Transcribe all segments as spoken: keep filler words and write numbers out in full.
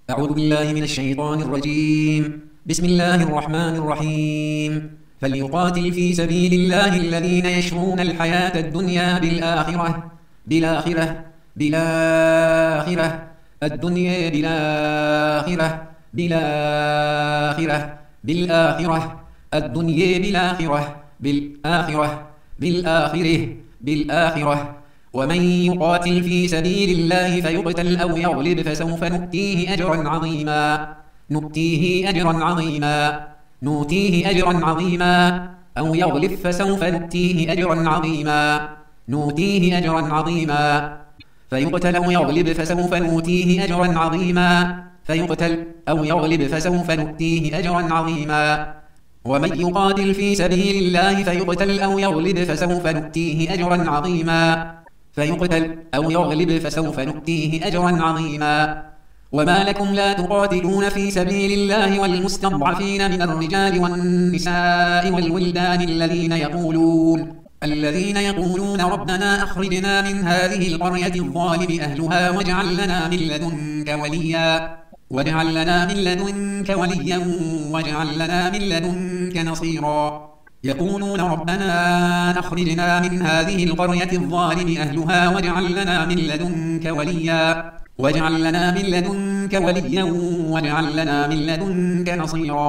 أعوذ بالله من الشيطان الرجيم. بسم الله الرحمن الرحيم. فليقاتل في سبيل الله الذين يشرون الحياة الدنيا بالآخرة بالآخرة بالآخرة الدنيا بالآخرة بالآخرة بالآخرة الدنيا بالآخرة بالآخرة بالآخرة بالآخرة ومن يقاتل في سبيل الله فيقتل أو يغلب فسوف نؤتيه أجرا عظيما نؤتيه أجرا عظيما نؤتيه أجرا عظيما أو يغلب فسوف نؤتيه أجرا عظيما نؤتيه أجرا عظيما فيقتل أو يغلب فسوف نؤتيه أجرا عظيما فيقتل أو يغلب فسوف نؤتيه أجرا عظيما ومن يقاتل في سبيل الله فيقتل أو يغلب فسوف نؤتيه أجرا عظيما فيقتل أو يغلب فسوف نؤتيه أجرا عظيما وما لكم لا تقاتلون في سبيل الله والمستضعفين من الرجال والنساء والولدان الذين يقولون الذين يقولون ربنا أخرجنا من هذه القرية الظالم أهلها واجعل لنا من لدنك وليا واجعل لنا من لدنك وليا واجعل لنا من لدنك نصيرا يقولون ربنا أخرجنا من هذه القرية الظالم أهلها واجعل لنا من لدنك وليا واجعل لنا من لدنك وليا واجعل لنا من لدنك نصيرا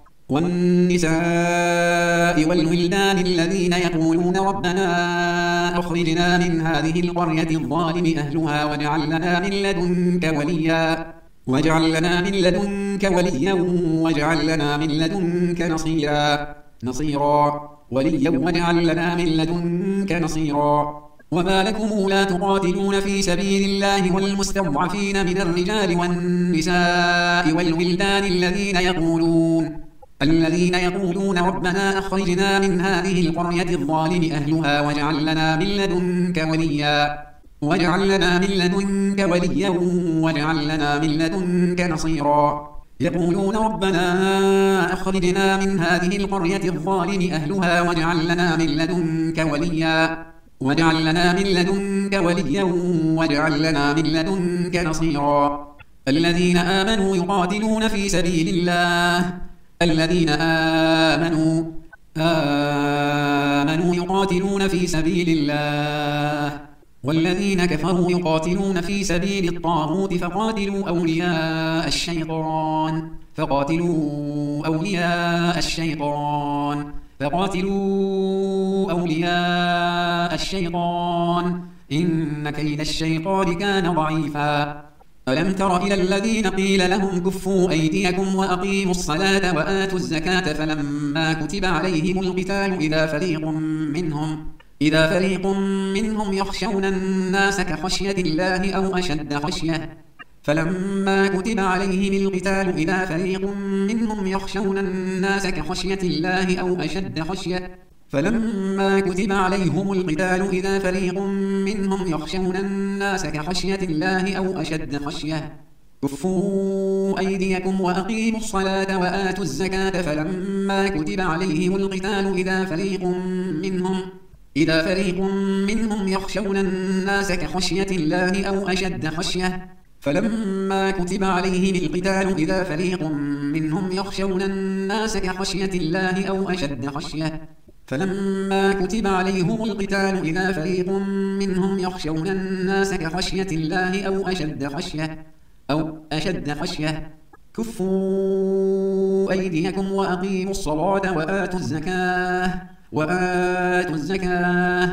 والنساء والولدان الذين يقولون ربنا أخرجنا من هذه القرية الظالم أهلها واجعل لنا من لدنك وليا واجعل لنا من لدنك وليا واجعل لنا من لدنك نصيرا نصيرا وليا واجعل لنا من لدنك نصيرا وما لكم لا تقاتلون في سبيل الله والمستضعفين من الرجال والنساء والولدان الذين يقولون الذين يقولون ربنا أخرجنا من هذه القرية الظالم أهلها واجعل لنا من لدنك وليا واجعل لنا من لدنك وليا واجعل لنا من لدنك نصيرا يقولون ربنا أخرجنا من هذه القرية الظالم أهلها واجعل لنا من لدنك وليا واجعل لنا من لدنك وليا واجعل لنا من لدنك نصيرا الذين آمنوا يقاتلون في سبيل الله الذين آمنوا آمنوا يقاتلون في سبيل الله والذين كفروا يقاتلون في سبيل الطاغوت فقاتلوا أولياء الشيطان فقاتلوا أولياء الشيطان فقاتلوا أولياء الشيطان إن كيد الشيطان كان ضعيفا ألم تر إلى الذين قيل لهم كفوا أيديكم وأقيموا الصلاة وآتوا الزكاة فلما كتب عليهم القتال إذا فريق منهم إذا فريق منهم يخشون الناس كخشية الله أو أشد خشية فلما كتب عليهم القتال إذا فريق منهم يخشون الناس كخشية الله أو أشد خشية فلما كتب عليهم القتال إذا فريق منهم يخشون الناس كخشية الله أو أشد خشية كفوا أيديكم وأقيموا الصلاة وآتوا الزكاة فلما كتب عليهم القتال إذا فريق منهم إذا فريق منهم يخشون الناس كخشية الله أو أشد خشية فلما كتب عليهم القتال إذا فريق منهم يخشون الناس كخشية الله أو أشد خشية فلما كتب عليهم القتال إذا فريق منهم يخشون الناس كخشية الله أو أشد خشية أو أشد خشية كفوا أيديكم وأقيموا الصلاة وآتوا الزكاة وآتوا الزكاة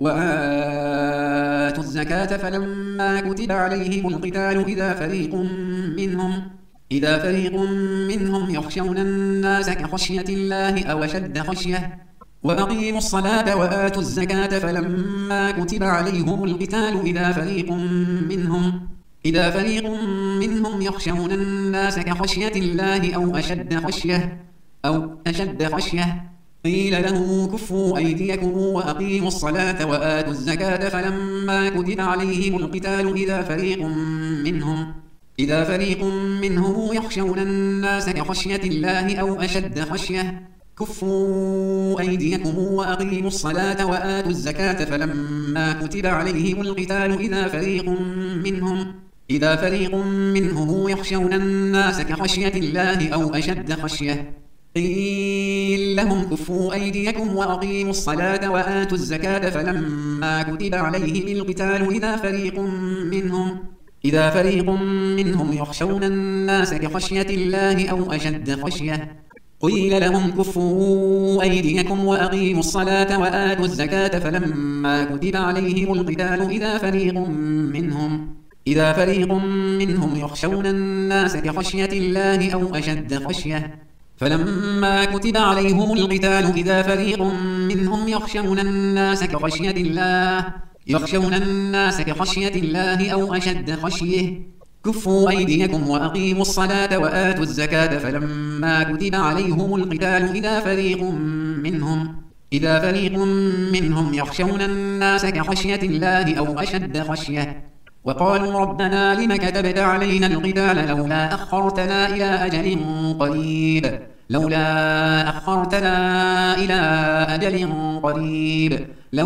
وآتوا الزكاة فلما كتب عليهم القتال إذا فريق منهم إذا فريق منهم يخشون الناس كخشية الله أو أشد خشية وأقيموا الصلاة وآتوا الزكاة فلما كتب عليهم القتال إذا فريق منهم إذا فريق منهم يخشون الناس كخشية الله أو أشد خشية أو أشد خشية قيل لهم كفوا أيديكم وأقيموا الصلاة وآتوا الزكاة فلما كتب عليهم القتال إذا فريق منهم إذا فريق منهم يخشون الناس كخشية الله أو أشد خشية كفوا أيديكم وأقيموا الصلاة وآتوا الزكاة فلما كتب عليهم القتال إذا فريق منهم إذا فريق منهم يخشون الناس كخشية الله أو أشد خشية قيل لهم كفوا أيديكم وأقيموا الصلاة وآتوا الزكاة فلما كتب عليهم القتال إذا فريق منهم إذا فريق منهم يخشون الناس كخشية الله أو أشد خشية قيل لهم كفوا أيديكم وأقيموا الصلاة وآتوا الزكاة فلما كتب عليهم القتال إذا فريق منهم إذا فريق منهم يخشون الناس كخشية الله أو أشد خشية فلما كتب عليهم القتال إذا فريق منهم يخشون الناس كخشية الله يخشون الناس كخشية الله أو أشد خشية كفوا أيديكم وأقيموا الصلاة وآتوا الزكاة فلما كتب عليهم القتال إذا فريق منهم إذا فريق منهم يخشون الناس كخشية الله أو أشد خشية وقالوا ربنا لم كتبت علينا القتال لولا أخرتنا إلى أجل قريب لولا أخرتنا إلى أجل قريب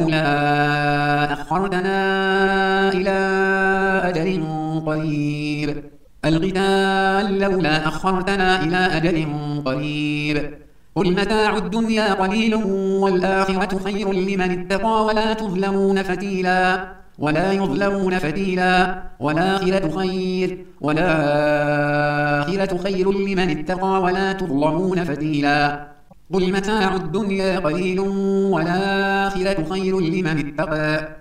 لولا أخرتنا إلى أجل قريب القتال لولا أخرتنا إلى أجل قريب قل متاع الدنيا قليل والآخرة خير لمن اتقى ولا تظلمون فتيلا ولا يظلمون فتيلا والآخرة خير والآخرة خير لمن اتقى ولا تظلمون فتيلا قل متاع الدنيا قليل والآخرة خير لمن اتقى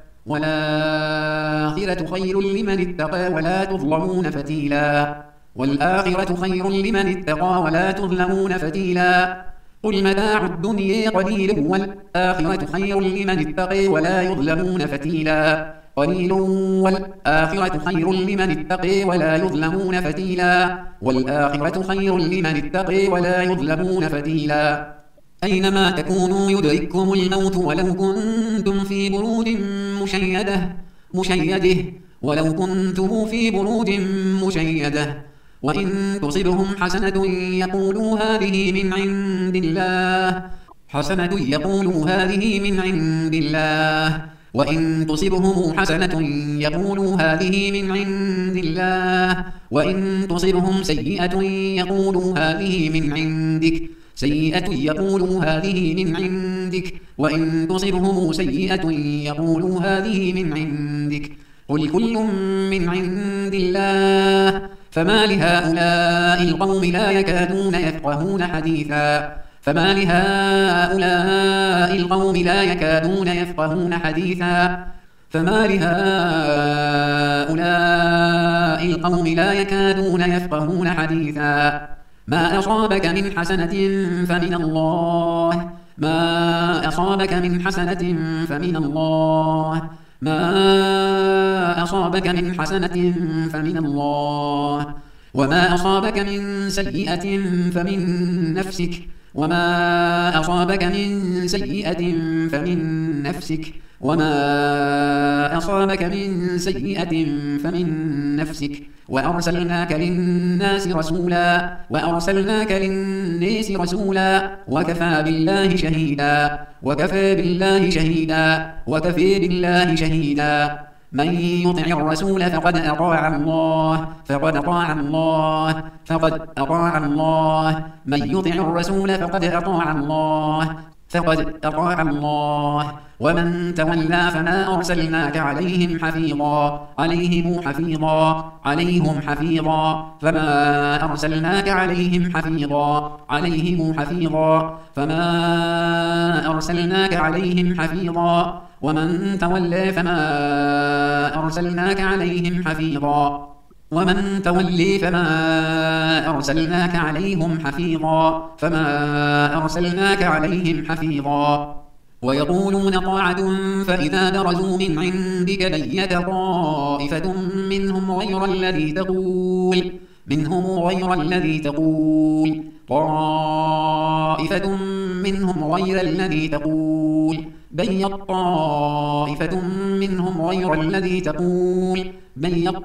والآخرة خير لمن اتقى ولا تظلمون فتيلا والآخرة خير لمن اتقى ولا تظلمون فتيلا قل متاع الدنيا قليل والآخرة خير لمن اتقى ولا يظلمون فتيلا قليل والآخرة خير لمن اتقى ولا يظلمون فتيلا والآخرة خير لمن اتقى ولا يظلمون فتيلا أينما تكونوا يدرككم الموت ولو كنتم في بروج مشيدة مشيدة ولو كنتم في بروج مشيدة وإن تصبهم حسنة يقولوا هذه من عند الله حسنة يقولوا هذه من عند الله وإن تصبهم حسنة يقولوا هذه من عند الله وإن تصبهم سيئة يقولوا هذه من عندك سيئة يقولوا هذه من عندك وإن تصبهم سيئة يقولوا هذه من عندك قل كل من عند الله فما لهؤلاء القوم لا يكادون يفقهون حديثا فما لهؤلاء القوم لا يكادون يفقهون حديثا فما لهؤلاء القوم لا يكادون يفقهون حديثا ما أصابك من حسنة فمن الله ما أصابك من حسنة فمن الله ما أصابك من حسنة فمن الله وما أصابك من سيئة فمن نفسك وما أصابك من سيئة فمن نفسك وما أصابك من سيئة فمن نفسك وأرسلناك للناس رسولا وأرسلناك للناس رسولا وكفى بالله شهيدا وكفى بالله شهيدا وكفى بالله شهيدا من يطع الرسول فقد أطاع الله فقد أطاع الله فقد أطاع الله من يطع الرسول فقد أطاع الله فقد أطاع الله ومن تولى فما أرسلناك عليهم حفيظا عليهم حفيظا عليهم حفيظا فما أرسلناك عليهم حفيظا عليهم حفيظا فما أرسلناك عليهم حفيظا ومن تولى فما أرسلناك عليهم حفيظا ومن تولي فما أرسلناك عليهم حفيظا فما أرسلناك عليهم حفيظا ويقولون طاعة فإذا برزوا من عندك بيت طائفة منهم غير الذي تقول منهم غير الذي تقول طائفة منهم غير الذي تقول بيت طائفة منهم غير الذي تقول بيت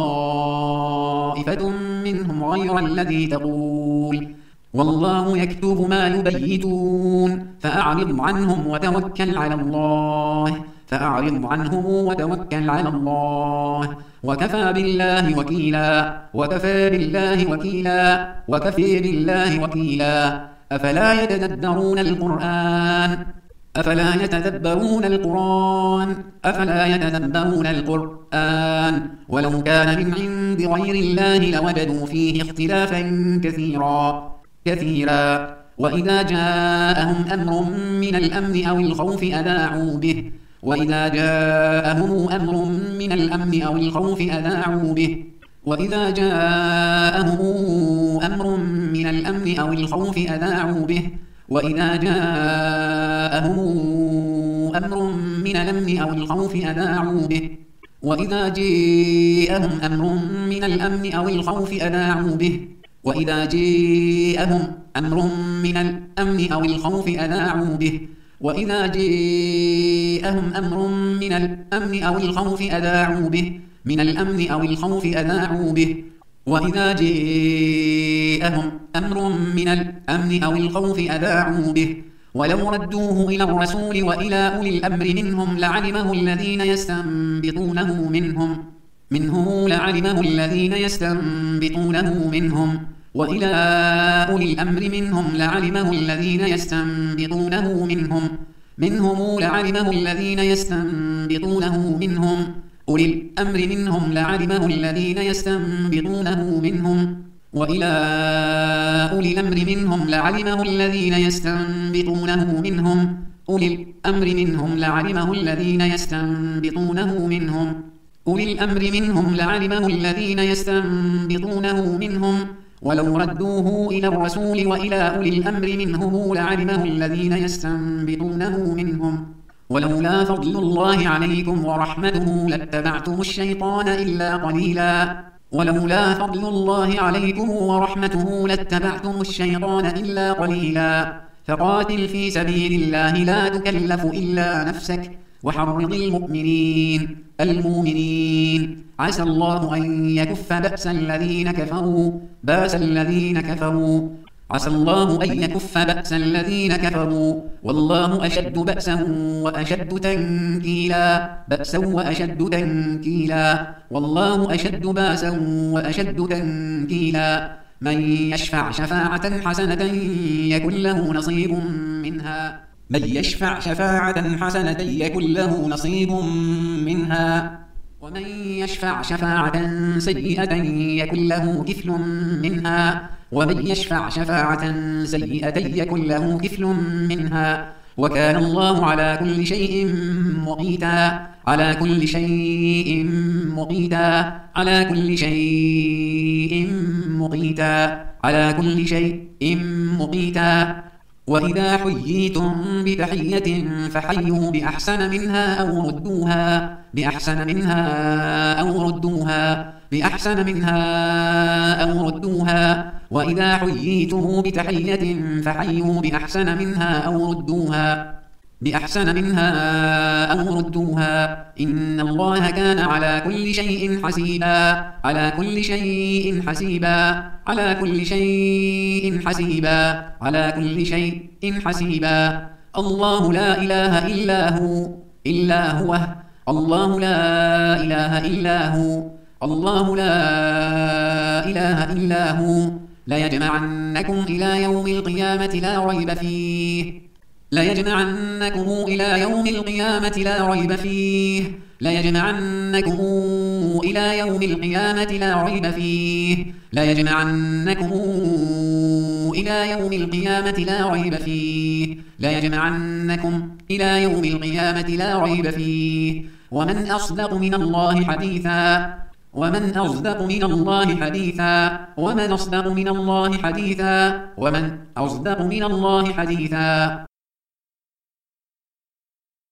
طائفة منهم غير الذي تقول والله يكتب ما يبيتون فأعرض عنهم وتوكل على الله فأعرض عنهم وتوكل على الله وكفى بالله وكيلا وكفى بالله وكيلا وكفى بالله وكيلا أفلا يتدبرون القرآن أفلا يتدبرون القرآن أفلا يتدبرون القرآن ولو كان من عند غير الله لوجدوا فيه اختلافا كثيرا كثيرا وإذا جاءهم أمر من الأمن أو الخوف أذاعوا به وإذا جاءهم أمر من الأمن أو الخوف أذاعوا به وإذا جاءهم أمر من الأمن أو الخوف أذاعوا به وإذا جاءهم أمر من الأمن أو الخوف أذاعوا به وإذا جاءهم أمر من الأمن أو الخوف أذاعوا به وإذا جاءهم أمر من الأمن أو الخوف أذاعوا به وإذا جاءهم أمر من الأمن أو الخوف أذاعوا به من الأمن أو الخوف أذاعوا به وإذا جاءهم أمر من الأمن أو الخوف أذاعوا به ولو ردوه إلى الرسول وإلى أولي الأمر منهم لعلمه الذين يستنبطونه منهم منهم لعلمه الذين يستنبطونه منهم وإلى أولي الأمر منهم لعلمه الذين يستنبطونه منهم منهم لعلمه الذين يستنبطونه منهم أولي الأمر منهم لعلمه الذين يستنبطونه منهم وإلى أولي الأمر منهم لعلمه الذين يستنبطونه منهم أولي الأمر منهم لعلمه الذين يستنبطونه منهم أولي الأمر منهم لعلمه الذين يستنبطونه منهم ولو ردوه إلى الرسول وإلى أولي الأمر منهم لعلمه الذين يستنبطونه منهم ولولا فضل الله عليكم ورحمته لاتبعتم الشيطان إلا قليلا ولولا فضل الله عليكم ورحمته لاتبعتم الشيطان إلا قليلا فقاتل في سبيل الله لا تكلف إلا نفسك وحرض المؤمنين المؤمنين عسى الله أن يكف بأس الذين كفروا بأس الذين كفروا عسى الله أن يكف بأس الذين كفروا والله أشد بأسا وأشد تنكيلا بأسا وأشد تنكيلا والله أشد بأسا وأشد تنكيلا من يشفع شفاعة حسنة يكن له نصيب منها من يشفع شفاعة حسنة يكن له نصيب منها ومن يشفع شفاعة سيئة يكن له كفل منها ومن يشفع شفاعة سيئة يكن له كفل منها وكان الله على كل شيء مقيتا على كل شيء مقيتا على كل شيء مقيتا على كل شيء مقيتا وإذا حييتم بتحية فحيوا بأحسن منها أو ردوها بأحسن منها أو ردوها بأحسن منها أو ردوها وإذا حييتم بتحية فحيوا بأحسن منها أو ردوها بأحسن منها أو ردوها إن الله كان على كل شيء حسيبا على كل شيء حسيبا على كل شيء حسيبا على كل شيء حسيبا الله لا إله إلا هو إلا هو الله لا إله إلا هو الله لا إله إلا هو ليجمعنكم إلى يوم القيامة لا ريب فيه ليجمعنكم إلى يوم القيامة لا ريب فيه ليجمعنكم إلى يوم القيامة لا ريب فيه ليجمعنكم إلى يوم القيامة لا ريب فيه ليجمعنكم إلى يوم القيامة لا ريب فيه ومن أصدق من الله حديثا ومن أصدق من الله حديثا ومن أصدق من الله حديثا ومن أصدق من الله حديثا